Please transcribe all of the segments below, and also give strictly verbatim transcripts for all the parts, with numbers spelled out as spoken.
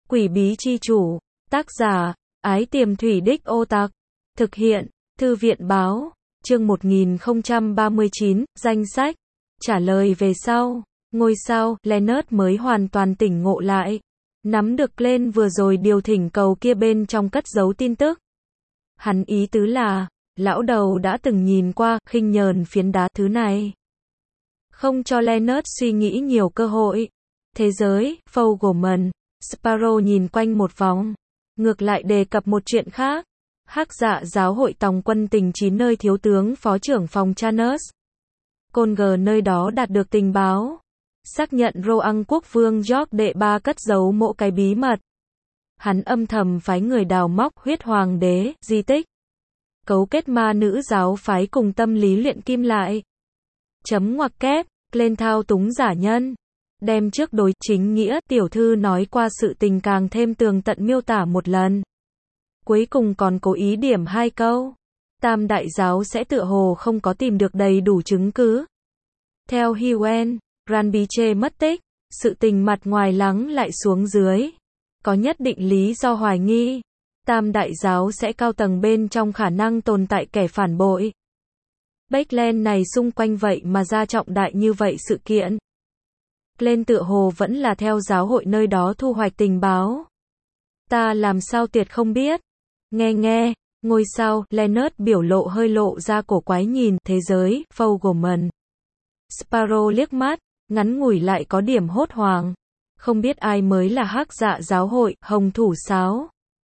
Quỷ bí chi chủ. Tác giả, Ái Tiềm Thủy Đích Ô Tặc. Thực hiện, Thư viện báo. Chương một nghìn không trăm ba mươi chín, danh sách. Trả lời về sau. Ngôi sao, Leonard mới hoàn toàn tỉnh ngộ lại. Nắm được Glenn vừa rồi điều thỉnh cầu kia bên trong cất giấu tin tức. Hắn ý tứ là, lão đầu đã từng nhìn qua, khinh nhờn phiến đá thứ này. Không cho Leonard suy nghĩ nhiều cơ hội. Thế giới, Fogelman, Sparrow nhìn quanh một vòng. Ngược lại đề cập một chuyện khác. Hắc Dạ giáo hội tòng quân tình chín nơi thiếu tướng phó trưởng phòng Chanus Conger nơi đó đạt được tình báo. Xác nhận Roang quốc vương George đệ ba cất giấu mộ cái bí mật. Hắn âm thầm phái người đào móc huyết hoàng đế, di tích. Cấu kết ma nữ giáo phái cùng tâm lý luyện kim lại. Chấm ngoặc kép, lên thao túng giả nhân. Đem trước đối chính nghĩa tiểu thư nói qua sự tình càng thêm tường tận miêu tả một lần. Cuối cùng còn cố ý điểm hai câu. Tam đại giáo sẽ tựa hồ không có tìm được đầy đủ chứng cứ. Theo Huen, Ranbiche mất tích, sự tình mặt ngoài lắng lại xuống dưới. Có nhất định lý do hoài nghi. Tam đại giáo sẽ cao tầng bên trong khả năng tồn tại kẻ phản bội. Backland này xung quanh vậy mà ra trọng đại như vậy sự kiện. Lên tựa hồ vẫn là theo giáo hội nơi đó thu hoạch tình báo. Ta làm sao tuyệt không biết. Nghe nghe, ngôi sao, Leonard biểu lộ hơi lộ ra cổ quái nhìn, thế giới, Fogelman. Sparrow liếc mắt, ngắn ngủi lại có điểm hốt hoảng. Không biết ai mới là Hắc Dạ giáo hội, hồng thủ sáo.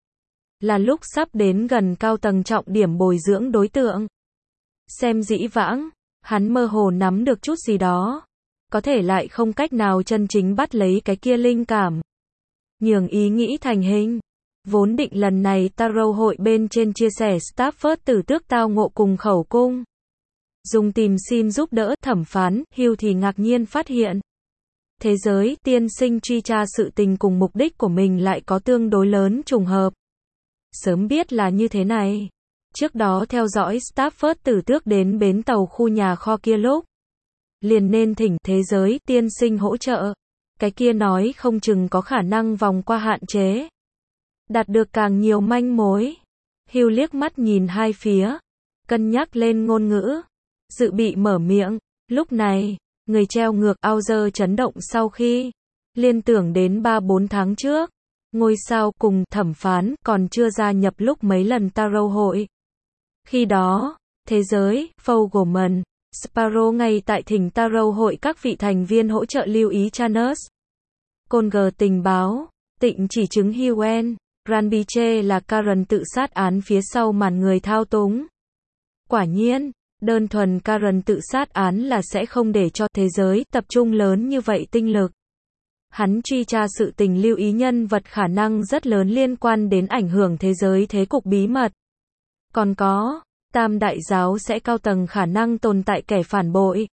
Là lúc sắp đến gần cao tầng trọng điểm bồi dưỡng đối tượng. Xem dĩ vãng, hắn mơ hồ nắm được chút gì đó. Có thể lại không cách nào chân chính bắt lấy cái kia linh cảm. Nhường ý nghĩ thành hình. Vốn định lần này Tarot hội bên trên chia sẻ Stafford tử tước tao ngộ cùng khẩu cung. Dùng tìm xin giúp đỡ thẩm phán, Hugh thì ngạc nhiên phát hiện. Thế giới, tiên sinh truy tra sự tình cùng mục đích của mình lại có tương đối lớn trùng hợp. Sớm biết là như thế này. Trước đó theo dõi Stafford tử tước đến bến tàu khu nhà kho kia lúc. Liền nên thỉnh thế giới, tiên sinh hỗ trợ. Cái kia nói không chừng có khả năng vòng qua hạn chế. Đạt được càng nhiều manh mối. Hugh liếc mắt nhìn hai phía. Cân nhắc lên ngôn ngữ. Dự bị mở miệng. Lúc này, người treo ngược Auger chấn động sau khi. Liên tưởng đến ba bốn tháng trước. Ngôi sao cùng thẩm phán còn chưa gia nhập lúc mấy lần Tarot hội. Khi đó, thế giới, Fogelman, Sparrow ngay tại thỉnh Tarot hội các vị thành viên hỗ trợ lưu ý Chanus Conger tình báo. Tịnh chỉ chứng Huen, Ranbiche là Karen tự sát án phía sau màn người thao túng. Quả nhiên, đơn thuần Karen tự sát án là sẽ không để cho thế giới tập trung lớn như vậy tinh lực. Hắn truy tra sự tình lưu ý nhân vật khả năng rất lớn liên quan đến ảnh hưởng thế giới thế cục bí mật. Còn có, tam đại giáo sẽ cao tầng khả năng tồn tại kẻ phản bội.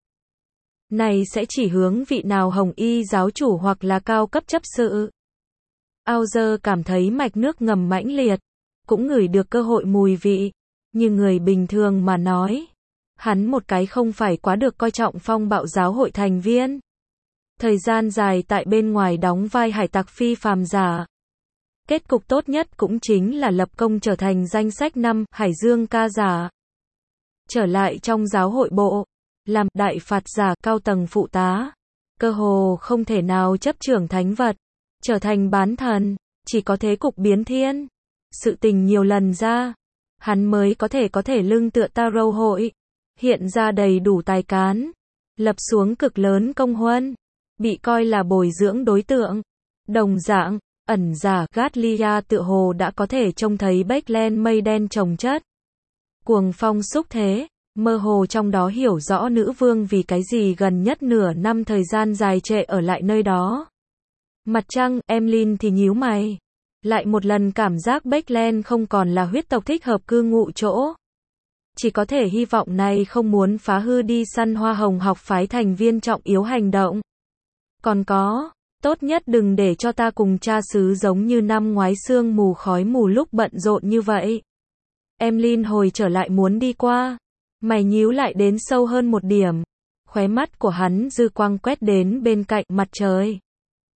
Này sẽ chỉ hướng vị nào hồng y giáo chủ hoặc là cao cấp chấp sự. Auger cảm thấy mạch nước ngầm mãnh liệt, cũng ngửi được cơ hội mùi vị. Như người bình thường mà nói, hắn một cái không phải quá được coi trọng phong bạo giáo hội thành viên. Thời gian dài tại bên ngoài đóng vai hải tặc phi phàm giả. Kết cục tốt nhất cũng chính là lập công trở thành danh sách năm Hải Dương ca giả. Trở lại trong giáo hội bộ, làm đại phạt giả cao tầng phụ tá. Cơ hồ không thể nào chấp trưởng thánh vật, trở thành bán thần, chỉ có thế cục biến thiên. Sự tình nhiều lần ra, hắn mới có thể có thể lưng tựa Tarot hội, hiện ra đầy đủ tài cán, lập xuống cực lớn công huân, bị coi là bồi dưỡng đối tượng. Đồng dạng, ẩn giả Gatlia tựa hồ đã có thể trông thấy Backland mây đen chồng chất. Cuồng phong xúc thế, mơ hồ trong đó hiểu rõ nữ vương vì cái gì gần nhất nửa năm thời gian dài trệ ở lại nơi đó. Mặt trăng, Emlyn thì nhíu mày. Lại một lần cảm giác Backland không còn là huyết tộc thích hợp cư ngụ chỗ. Chỉ có thể hy vọng này không muốn phá hư đi săn hoa hồng học phái thành viên trọng yếu hành động. Còn có, tốt nhất đừng để cho ta cùng cha xứ giống như năm ngoái sương mù khói mù lúc bận rộn như vậy. Emlyn hồi trở lại muốn đi qua. Mày nhíu lại đến sâu hơn một điểm. Khóe mắt của hắn dư quang quét đến bên cạnh mặt trời.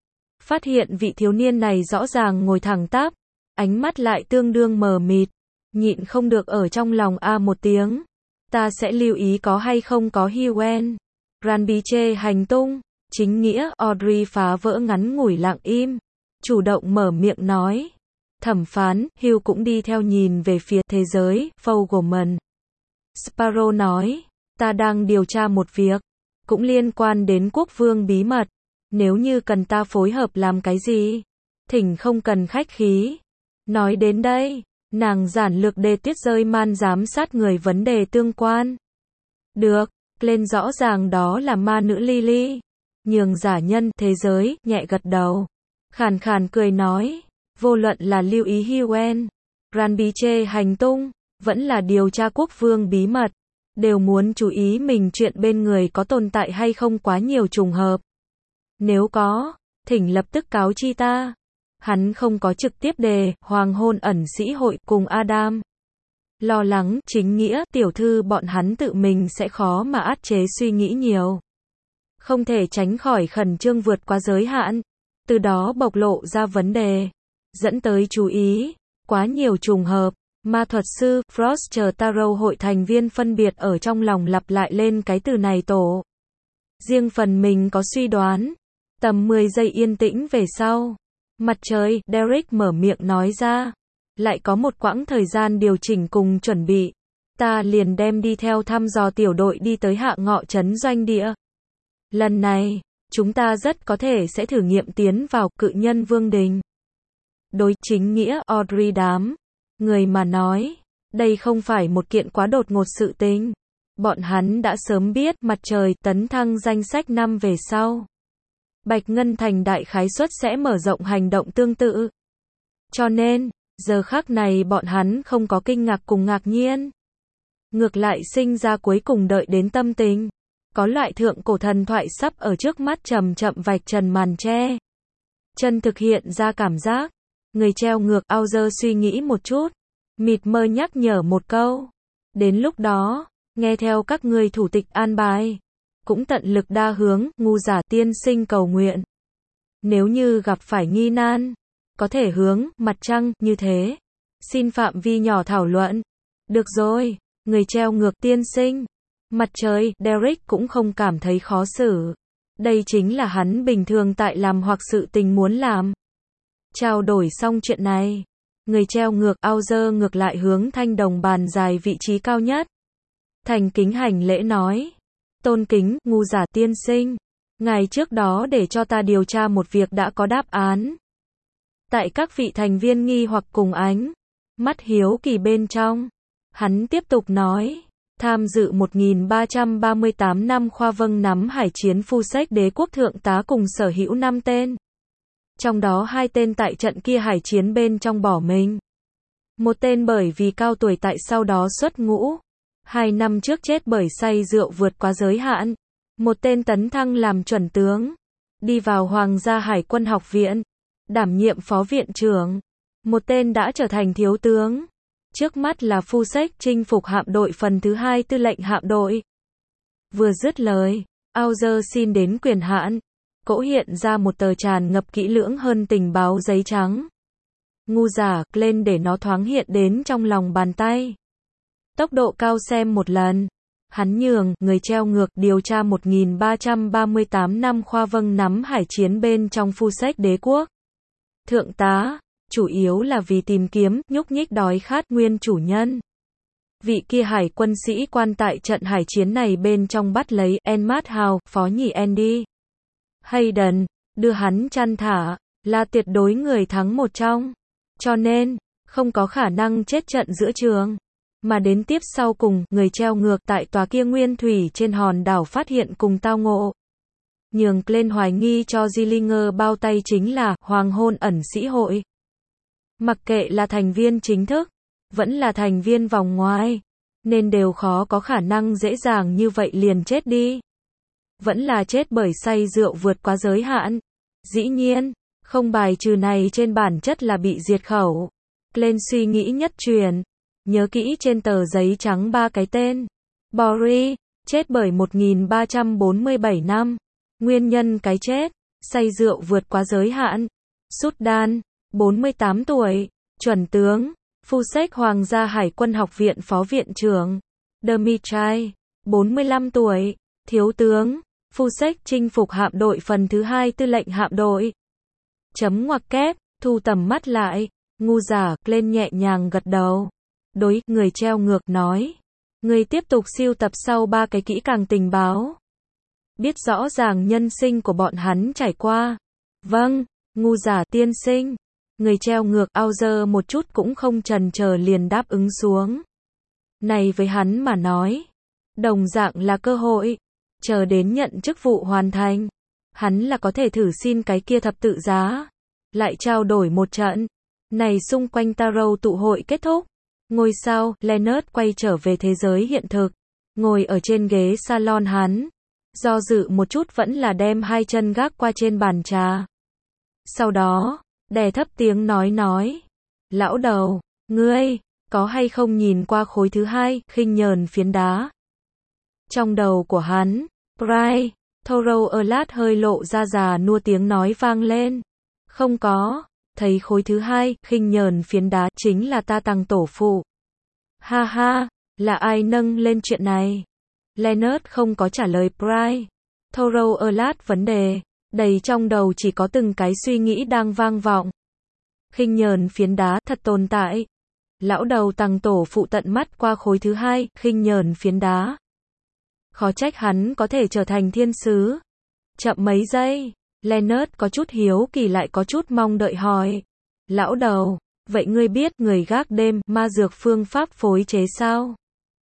phát hiện vị thiếu niên này rõ ràng ngồi thẳng tắp, ánh mắt lại tương đương mờ mịt, nhịn không được ở trong lòng a một tiếng. Ta sẽ lưu ý có hay không có Hughen. Ranbiche hành tung, chính nghĩa. Audrey phá vỡ ngắn ngủi lặng im, chủ động mở miệng nói. Thẩm phán, Hugh cũng đi theo nhìn về phía thế giới, Fogelman. Sparrow nói, ta đang điều tra một việc, cũng liên quan đến quốc vương bí mật. Nếu như cần ta phối hợp làm cái gì, thỉnh không cần khách khí. Nói đến đây, nàng giản lược đề tiết rơi man giám sát người vấn đề tương quan. Được, lên rõ ràng đó là ma nữ Lily. Nhường giả nhân thế giới, nhẹ gật đầu. Khàn khàn cười nói, vô luận là lưu ý Hughen, Ranbiche hành tung, vẫn là điều tra quốc vương bí mật, đều muốn chú ý mình chuyện bên người có tồn tại hay không quá nhiều trùng hợp. Nếu có, thỉnh lập tức cáo chi ta. Hắn không có trực tiếp đề hoàng hôn ẩn sĩ hội cùng Adam. Lo lắng, chính nghĩa, tiểu thư bọn hắn tự mình sẽ khó mà át chế suy nghĩ nhiều. Không thể tránh khỏi khẩn trương vượt qua giới hạn, từ đó bộc lộ ra vấn đề, dẫn tới chú ý, quá nhiều trùng hợp. Ma thuật sư, Frost chờ Tarot hội thành viên phân biệt ở trong lòng lặp lại lên cái từ này tổ. Riêng phần mình có suy đoán. Tầm mười giây yên tĩnh về sau. Mặt trời, Derek mở miệng nói ra. Lại có một quãng thời gian điều chỉnh cùng chuẩn bị. Ta liền đem đi theo thăm dò tiểu đội đi tới hạ ngọ trấn doanh địa. Lần này, chúng ta rất có thể sẽ thử nghiệm tiến vào cự nhân vương đình. Đối chính nghĩa Audrey đám người mà nói, đây không phải một kiện quá đột ngột sự tình. Bọn hắn đã sớm biết mặt trời tấn thăng danh sách năm về sau. Bạch Ngân Thành đại khái suất sẽ mở rộng hành động tương tự. Cho nên, giờ khắc này bọn hắn không có kinh ngạc cùng ngạc nhiên. Ngược lại sinh ra cuối cùng đợi đến tâm tình. Có loại thượng cổ thần thoại sắp ở trước mắt chậm chậm vạch trần màn che. Chân thực hiện ra cảm giác. Người treo ngược Auger suy nghĩ một chút. Mịt mơ nhắc nhở một câu. Đến lúc đó, nghe theo các ngươi thủ tịch an bài. Cũng tận lực đa hướng, ngu giả tiên sinh cầu nguyện. Nếu như gặp phải nghi nan, có thể hướng, mặt trăng, như thế. Xin phạm vi nhỏ thảo luận. Được rồi, người treo ngược tiên sinh. Mặt trời, Derek cũng không cảm thấy khó xử. Đây chính là hắn bình thường tại làm hoặc sự tình muốn làm. Trao đổi xong chuyện này. Người treo ngược Auger ngược lại hướng thanh đồng bàn dài vị trí cao nhất. Thành kính hành lễ nói. Tôn kính, ngu giả tiên sinh. Ngài trước đó để cho ta điều tra một việc đã có đáp án. Tại các vị thành viên nghi hoặc cùng ánh mắt hiếu kỳ bên trong. Hắn tiếp tục nói. Tham dự một nghìn ba trăm ba mươi tám năm khoa vâng nắm hải chiến phu sách đế quốc thượng tá cùng sở hữu năm tên. Trong đó hai tên tại trận kia hải chiến bên trong bỏ mình. Một tên bởi vì cao tuổi tại sau đó xuất ngũ. Hai năm trước chết bởi say rượu vượt quá giới hạn. Một tên tấn thăng làm chuẩn tướng. Đi vào Hoàng gia Hải quân học viện. Đảm nhiệm phó viện trưởng. Một tên đã trở thành thiếu tướng. Trước mắt là phu sách chinh phục hạm đội phần thứ hai tư lệnh hạm đội. Vừa dứt lời, Auger xin đến quyền hạn. Cỗ hiện ra một tờ tràn ngập kỹ lưỡng hơn tình báo giấy trắng. Ngu giả, lên để nó thoáng hiện đến trong lòng bàn tay. Tốc độ cao xem một lần. Hắn nhường, người treo ngược, điều tra một nghìn ba trăm ba mươi tám năm khoa vâng nắm hải chiến bên trong phu sách đế quốc. Thượng tá, chủ yếu là vì tìm kiếm, nhúc nhích đói khát nguyên chủ nhân. Vị kia hải quân sĩ quan tại trận hải chiến này bên trong bắt lấy Enmat Howe, phó nhì Andy Hayden, đưa hắn chăn thả, là tuyệt đối người thắng một trong. Cho nên, không có khả năng chết trận giữa trường. Mà đến tiếp sau cùng, người treo ngược tại tòa kia nguyên thủy trên hòn đảo phát hiện cùng tao ngộ. Nhường lên hoài nghi cho Gillinger bao tay chính là hoàng hôn ẩn sĩ hội. Mặc kệ là thành viên chính thức, vẫn là thành viên vòng ngoài, nên đều khó có khả năng dễ dàng như vậy liền chết đi. Vẫn là chết bởi say rượu vượt quá giới hạn. Dĩ nhiên, không bài trừ này trên bản chất là bị diệt khẩu. Lên suy nghĩ nhất truyền. Nhớ kỹ trên tờ giấy trắng ba cái tên. Boris, chết bởi một nghìn ba trăm bốn mươi bảy năm. Nguyên nhân cái chết, say rượu vượt quá giới hạn. Sudan, bốn mươi tám tuổi, chuẩn tướng, phu xếch Hoàng gia Hải quân học viện phó viện trưởng. Dmitry, bốn mươi lăm tuổi, thiếu tướng, phu xếch chinh phục hạm đội phần thứ hai tư lệnh hạm đội. Chấm ngoặc kép, thu tầm mắt lại, ngu giả lên nhẹ nhàng gật đầu. Đối, người treo ngược nói. Người tiếp tục siêu tập sau ba cái kỹ càng tình báo. Biết rõ ràng nhân sinh của bọn hắn trải qua. Vâng, ngu giả tiên sinh. Người treo ngược Auger một chút cũng không chần chờ liền đáp ứng xuống. Này với hắn mà nói, đồng dạng là cơ hội. Chờ đến nhận chức vụ hoàn thành, hắn là có thể thử xin cái kia thập tự giá. Lại trao đổi một trận. Này xung quanh Tarot tụ hội kết thúc. Ngôi sao, Leonard quay trở về thế giới hiện thực. Ngồi ở trên ghế salon hắn. Do dự một chút vẫn là đem hai chân gác qua trên bàn trà. Sau đó, đè thấp tiếng nói nói. Lão đầu, ngươi, có hay không nhìn qua khối thứ hai, khinh nhờn phiến đá. Trong đầu của hắn, Pry, Thorough Alert hơi lộ ra già nua tiếng nói vang lên. Không có, thấy khối thứ hai, khinh nhờn phiến đá chính là ta Tăng tổ phụ. Ha ha, là ai nâng lên chuyện này? Leonard không có trả lời Pry, Thorough Alert vấn đề, đầy trong đầu chỉ có từng cái suy nghĩ đang vang vọng. Khinh nhờn phiến đá thật tồn tại. Lão đầu Tăng tổ phụ tận mắt qua khối thứ hai, khinh nhờn phiến đá. Khó trách hắn có thể trở thành thiên sứ. Chậm mấy giây, Leonard có chút hiếu kỳ lại có chút mong đợi hỏi. Lão đầu, vậy ngươi biết người gác đêm, ma dược phương pháp phối chế sao?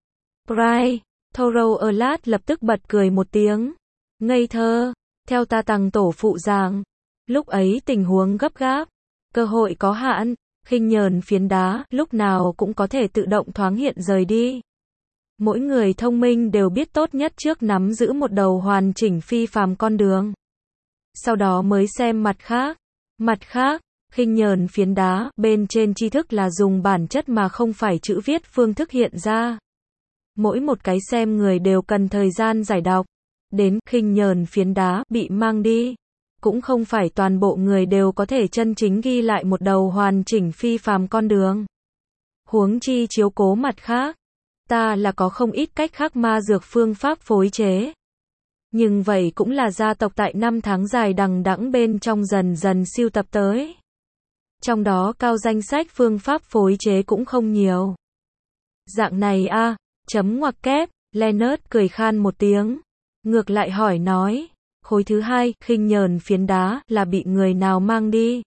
Pry, Thorough Alert lập tức bật cười một tiếng. Ngây thơ, theo ta Tăng tổ phụ giảng. Lúc ấy tình huống gấp gáp, cơ hội có hạn, khinh nhờn phiến đá, lúc nào cũng có thể tự động thoáng hiện rời đi. Mỗi người thông minh đều biết tốt nhất trước nắm giữ một đầu hoàn chỉnh phi phàm con đường. Sau đó mới xem mặt khác. Mặt khác, khinh nhờn phiến đá, bên trên tri thức là dùng bản chất mà không phải chữ viết phương thức hiện ra. Mỗi một cái xem người đều cần thời gian giải đọc. Đến khinh nhờn phiến đá bị mang đi. Cũng không phải toàn bộ người đều có thể chân chính ghi lại một đầu hoàn chỉnh phi phàm con đường. Huống chi chiếu cố mặt khác. Ta là có không ít cách khác ma dược phương pháp phối chế. Nhưng vậy cũng là gia tộc tại năm tháng dài đằng đẵng bên trong dần dần siêu tập tới. Trong đó cao danh sách phương pháp phối chế cũng không nhiều. Dạng này a, à, chấm ngoặc kép, Leonard cười khan một tiếng. Ngược lại hỏi nói, khối thứ hai, khinh nhờn phiến đá, là bị người nào mang đi?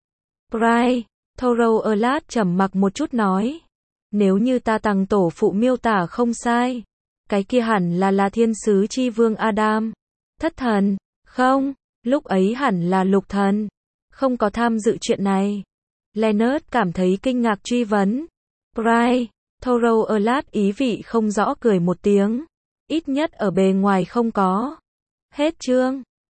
Pry, Thorough Alert trầm mặc một chút nói. Nếu như ta Tăng tổ phụ miêu tả không sai, cái kia hẳn là là thiên sứ chi vương Adam. Thất thần, không, lúc ấy hẳn là lục thần. Không có tham dự chuyện này. Leonard cảm thấy kinh ngạc truy vấn. Pry, Thorough Alert ý vị không rõ cười một tiếng. Ít nhất ở bề ngoài không có. Hết chương.